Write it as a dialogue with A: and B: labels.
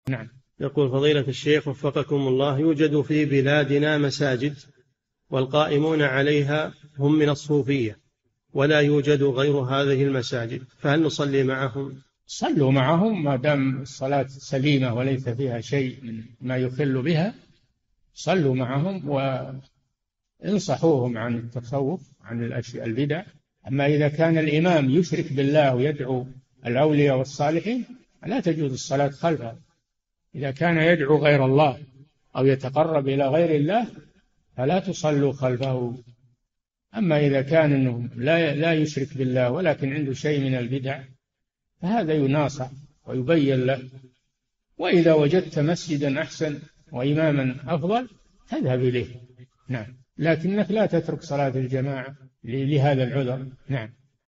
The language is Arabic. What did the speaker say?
A: نعم.
B: يقول فضيلة الشيخ وفقكم الله، يوجد في بلادنا مساجد والقائمون عليها هم من الصوفية ولا يوجد غير هذه المساجد، فهل نصلي معهم؟
A: صلوا معهم ما دام الصلاة سليمة وليس فيها شيء من ما يخل بها، صلوا معهم وانصحوهم عن التصوف عن الأشياء البدع. أما إذا كان الإمام يشرك بالله ويدعو الأولياء والصالحين لا تجوز الصلاة خلفه. إذا كان يدعو غير الله أو يتقرب إلى غير الله فلا تصلوا خلفه. أما إذا كان إنه لا يشرك بالله ولكن عنده شيء من البدع فهذا يناصح ويبين له. وإذا وجدت مسجدا أحسن وإماما أفضل تذهب إليه. نعم، لكنك لا تترك صلاة الجماعة لهذا العذر. نعم.